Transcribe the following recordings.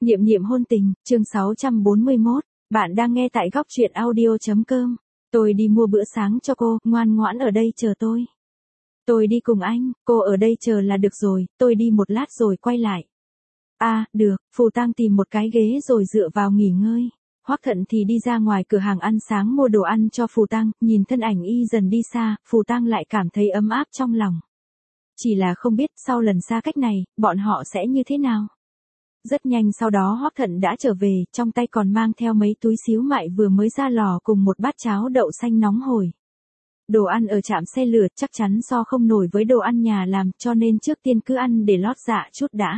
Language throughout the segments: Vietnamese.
Niệm niệm hôn tình, chương 641, bạn đang nghe tại góc truyện audio.com. Tôi đi mua bữa sáng cho cô, ngoan ngoãn ở đây chờ tôi. Tôi đi cùng anh, cô ở đây chờ là được rồi, tôi đi một lát rồi quay lại. À, được, Phù Tang tìm một cái ghế rồi dựa vào nghỉ ngơi. Hoắc Thận thì đi ra ngoài cửa hàng ăn sáng mua đồ ăn cho Phù Tang, nhìn thân ảnh y dần đi xa, Phù Tang lại cảm thấy ấm áp trong lòng. Chỉ là không biết sau lần xa cách này, bọn họ sẽ như thế nào. Rất nhanh sau đó Hoắc Thận đã trở về, trong tay còn mang theo mấy túi xíu mại vừa mới ra lò cùng một bát cháo đậu xanh nóng hổi. Đồ ăn ở trạm xe lửa chắc chắn so không nổi với đồ ăn nhà làm, cho nên trước tiên cứ ăn để lót dạ chút đã.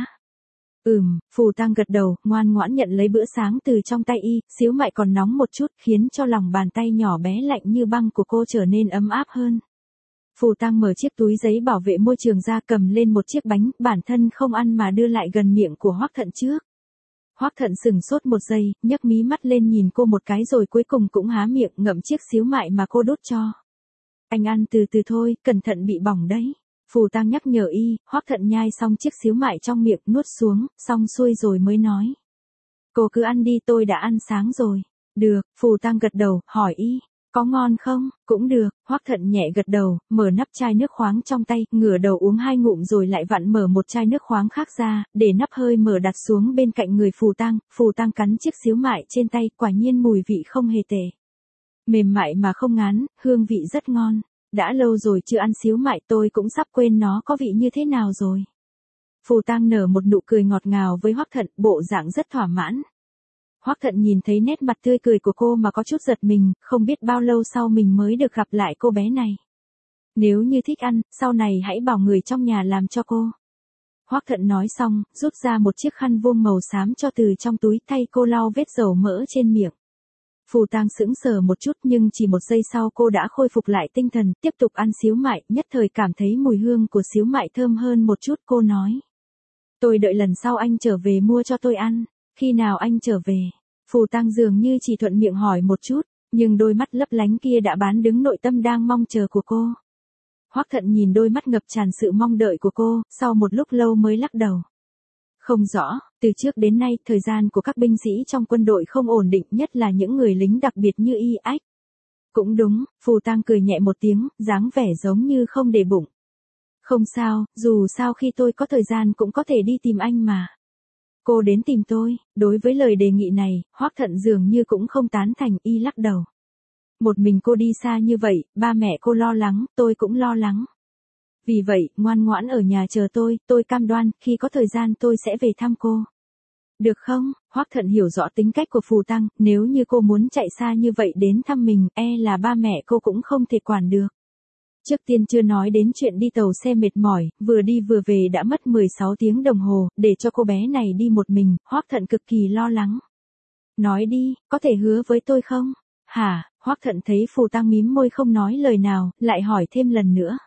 Phù Tang gật đầu, ngoan ngoãn nhận lấy bữa sáng từ trong tay y, xíu mại còn nóng một chút, khiến cho lòng bàn tay nhỏ bé lạnh như băng của cô trở nên ấm áp hơn. Phù Tang mở chiếc túi giấy bảo vệ môi trường ra, cầm lên một chiếc bánh, bản thân không ăn mà đưa lại gần miệng của Hoắc Thận trước. Hoắc Thận sừng sốt một giây, nhấc mí mắt lên nhìn cô một cái rồi cuối cùng cũng há miệng ngậm chiếc xíu mại mà cô đút cho. Anh ăn từ từ thôi, cẩn thận bị bỏng đấy. Phù Tang nhắc nhở y, Hoắc Thận nhai xong chiếc xíu mại trong miệng nuốt xuống, xong xuôi rồi mới nói. Cô cứ ăn đi, tôi đã ăn sáng rồi. Được, Phù Tang gật đầu, hỏi y. Có ngon không? Cũng được, Hoắc Thận nhẹ gật đầu, mở nắp chai nước khoáng trong tay, ngửa đầu uống 2 ngụm rồi lại vặn mở một chai nước khoáng khác ra, để nắp hơi mở đặt xuống bên cạnh người Phù Tang cắn chiếc xíu mại trên tay, quả nhiên mùi vị không hề tệ. Mềm mại mà không ngán, hương vị rất ngon. Đã lâu rồi chưa ăn xíu mại, tôi cũng sắp quên nó có vị như thế nào rồi. Phù Tang nở một nụ cười ngọt ngào với Hoắc Thận, bộ dạng rất thỏa mãn. Hoắc Thận nhìn thấy nét mặt tươi cười của cô mà có chút giật mình, không biết bao lâu sau mình mới được gặp lại cô bé này. Nếu như thích ăn, sau này hãy bảo người trong nhà làm cho cô. Hoắc Thận nói xong, rút ra một chiếc khăn vuông màu xám cho từ trong túi, thay cô lau vết dầu mỡ trên miệng. Phù Tang sững sờ một chút nhưng chỉ một giây sau cô đã khôi phục lại tinh thần, tiếp tục ăn xíu mại, nhất thời cảm thấy mùi hương của xíu mại thơm hơn một chút, cô nói. Tôi đợi lần sau anh trở về mua cho tôi ăn. Khi nào anh trở về? Phù Tang dường như chỉ thuận miệng hỏi một chút, nhưng đôi mắt lấp lánh kia đã bán đứng nội tâm đang mong chờ của cô. Hoắc Thận nhìn đôi mắt ngập tràn sự mong đợi của cô, sau một lúc lâu mới lắc đầu. Không rõ, từ trước đến nay, thời gian của các binh sĩ trong quân đội không ổn định, nhất là những người lính đặc biệt như y ách. Cũng đúng, Phù Tang cười nhẹ một tiếng, dáng vẻ giống như không để bụng. Không sao, dù sao khi tôi có thời gian cũng có thể đi tìm anh mà. Cô đến tìm tôi, đối với lời đề nghị này, Hoắc Thận dường như cũng không tán thành, y lắc đầu. Một mình cô đi xa như vậy, ba mẹ cô lo lắng, tôi cũng lo lắng. Vì vậy, ngoan ngoãn ở nhà chờ tôi cam đoan, khi có thời gian tôi sẽ về thăm cô. Được không? Hoắc Thận hiểu rõ tính cách của Phù Tang, nếu như cô muốn chạy xa như vậy đến thăm mình, là ba mẹ cô cũng không thể quản được. Trước tiên chưa nói đến chuyện đi tàu xe mệt mỏi, vừa đi vừa về đã mất 16 tiếng đồng hồ, để cho cô bé này đi một mình, Hoắc Thận cực kỳ lo lắng. Nói đi, có thể hứa với tôi không? Hả? Hoắc Thận thấy Phù Tang mím môi không nói lời nào, lại hỏi thêm lần nữa.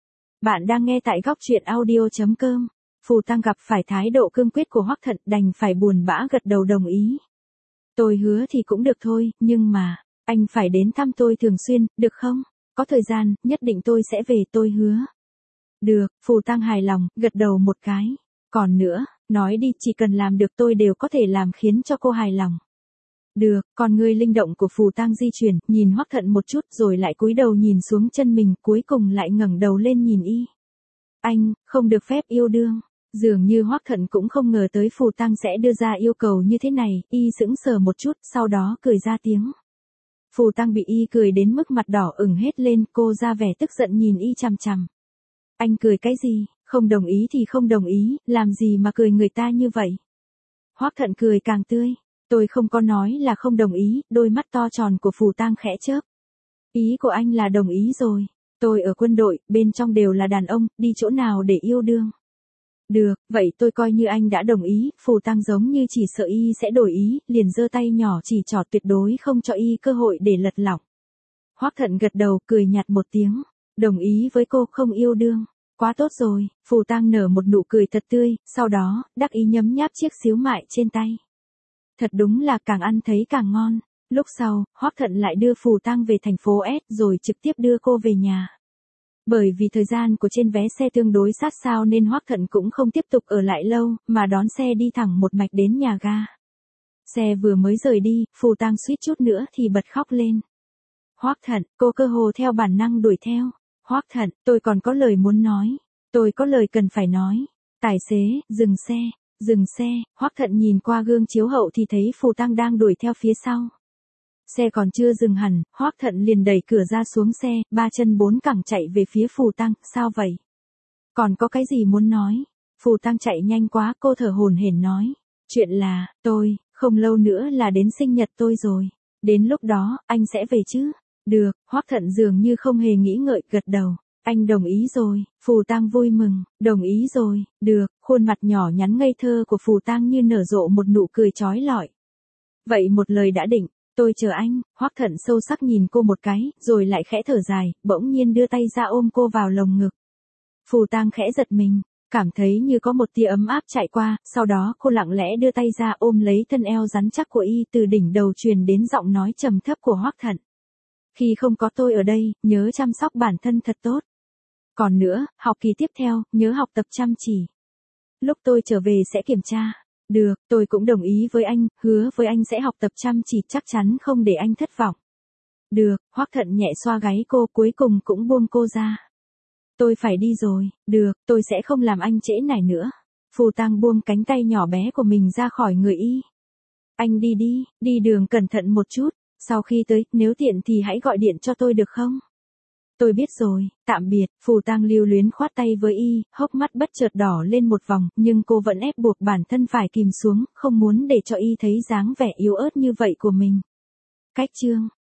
Bạn đang nghe tại góc truyện audio.com. Phù Tang gặp phải thái độ cương quyết của Hoắc Thận, đành phải buồn bã gật đầu đồng ý. Tôi hứa thì cũng được thôi, nhưng mà, anh phải đến thăm tôi thường xuyên, được không? Có thời gian, nhất định tôi sẽ về, tôi hứa. Được, Phù Tang hài lòng, gật đầu một cái. Còn nữa, nói đi, chỉ cần làm được tôi đều có thể làm khiến cho cô hài lòng. Được, con ngươi linh động của Phù Tang di chuyển, nhìn Hoắc Thận một chút rồi lại cúi đầu nhìn xuống chân mình, cuối cùng lại ngẩng đầu lên nhìn y. Anh, không được phép yêu đương. Dường như Hoắc Thận cũng không ngờ tới Phù Tang sẽ đưa ra yêu cầu như thế này, y sững sờ một chút, sau đó cười ra tiếng. Phù Tang bị y cười đến mức mặt đỏ ửng hết lên, cô ra vẻ tức giận nhìn y chằm chằm. Anh cười cái gì, không đồng ý thì không đồng ý, làm gì mà cười người ta như vậy? Hoắc Thận cười càng tươi. Tôi không có nói là không đồng ý, đôi mắt to tròn của Phù Tang khẽ chớp. Ý của anh là đồng ý rồi. Tôi ở quân đội, bên trong đều là đàn ông, đi chỗ nào để yêu đương. Được, vậy tôi coi như anh đã đồng ý. Phù Tang giống như chỉ sợ y sẽ đổi ý, liền giơ tay nhỏ chỉ trỏ, tuyệt đối không cho y cơ hội để lật lỏng. Hoắc Thận gật đầu, cười nhạt một tiếng. Đồng ý với cô, không yêu đương. Quá tốt rồi. Phù Tang nở một nụ cười thật tươi, sau đó, đắc ý nhấm nháp chiếc xíu mại trên tay. Thật đúng là càng ăn thấy càng ngon. Lúc sau, Hoắc Thận lại đưa Phù Tang về thành phố S rồi trực tiếp đưa cô về nhà. Bởi vì thời gian của trên vé xe tương đối sát sao nên Hoắc Thận cũng không tiếp tục ở lại lâu, mà đón xe đi thẳng một mạch đến nhà ga. Xe vừa mới rời đi, Phù Tang suýt chút nữa thì bật khóc lên. Hoắc Thận, cô cơ hồ theo bản năng đuổi theo. Hoắc Thận, tôi còn có lời muốn nói. Tôi có lời cần phải nói. Tài xế, dừng xe, dừng xe. Hoắc Thận nhìn qua gương chiếu hậu thì thấy Phù Tang đang đuổi theo phía sau. Xe còn chưa dừng hẳn, Hoắc Thận liền đẩy cửa ra xuống xe, ba chân bốn cẳng chạy về phía Phù Tang. Sao vậy? Còn có cái gì muốn nói? Phù Tang chạy nhanh quá, cô thở hổn hển nói. Chuyện là, không lâu nữa là đến sinh nhật tôi rồi. Đến lúc đó, anh sẽ về chứ? Được, Hoắc Thận dường như không hề nghĩ ngợi, gật đầu. Anh đồng ý rồi. Phù Tang vui mừng, đồng ý rồi, được. Khuôn mặt nhỏ nhắn ngây thơ của Phù Tang như nở rộ một nụ cười chói lọi. Vậy một lời đã định, tôi chờ anh. Hoắc Thận sâu sắc nhìn cô một cái, rồi lại khẽ thở dài, bỗng nhiên đưa tay ra ôm cô vào lồng ngực. Phù Tang khẽ giật mình, cảm thấy như có một tia ấm áp chạy qua, sau đó cô lặng lẽ đưa tay ra ôm lấy thân eo rắn chắc của y, từ đỉnh đầu truyền đến giọng nói trầm thấp của Hoắc Thận. Khi không có tôi ở đây, nhớ chăm sóc bản thân thật tốt. Còn nữa, học kỳ tiếp theo, nhớ học tập chăm chỉ. Lúc tôi trở về sẽ kiểm tra. Được, tôi cũng đồng ý với anh, hứa với anh sẽ học tập chăm chỉ, chắc chắn không để anh thất vọng. Được, Hoắc Thận nhẹ xoa gáy cô, cuối cùng cũng buông cô ra. Tôi phải đi rồi. Được, tôi sẽ không làm anh trễ nải nữa. Phù Tang buông cánh tay nhỏ bé của mình ra khỏi người y. Anh đi đi, đi đường cẩn thận một chút. Sau khi tới, nếu tiện thì hãy gọi điện cho tôi được không? Tôi biết rồi, tạm biệt. Phù Tang lưu luyến khoát tay với y, hốc mắt bất chợt đỏ lên một vòng, nhưng cô vẫn ép buộc bản thân phải kìm xuống, không muốn để cho y thấy dáng vẻ yếu ớt như vậy của mình. Cách chương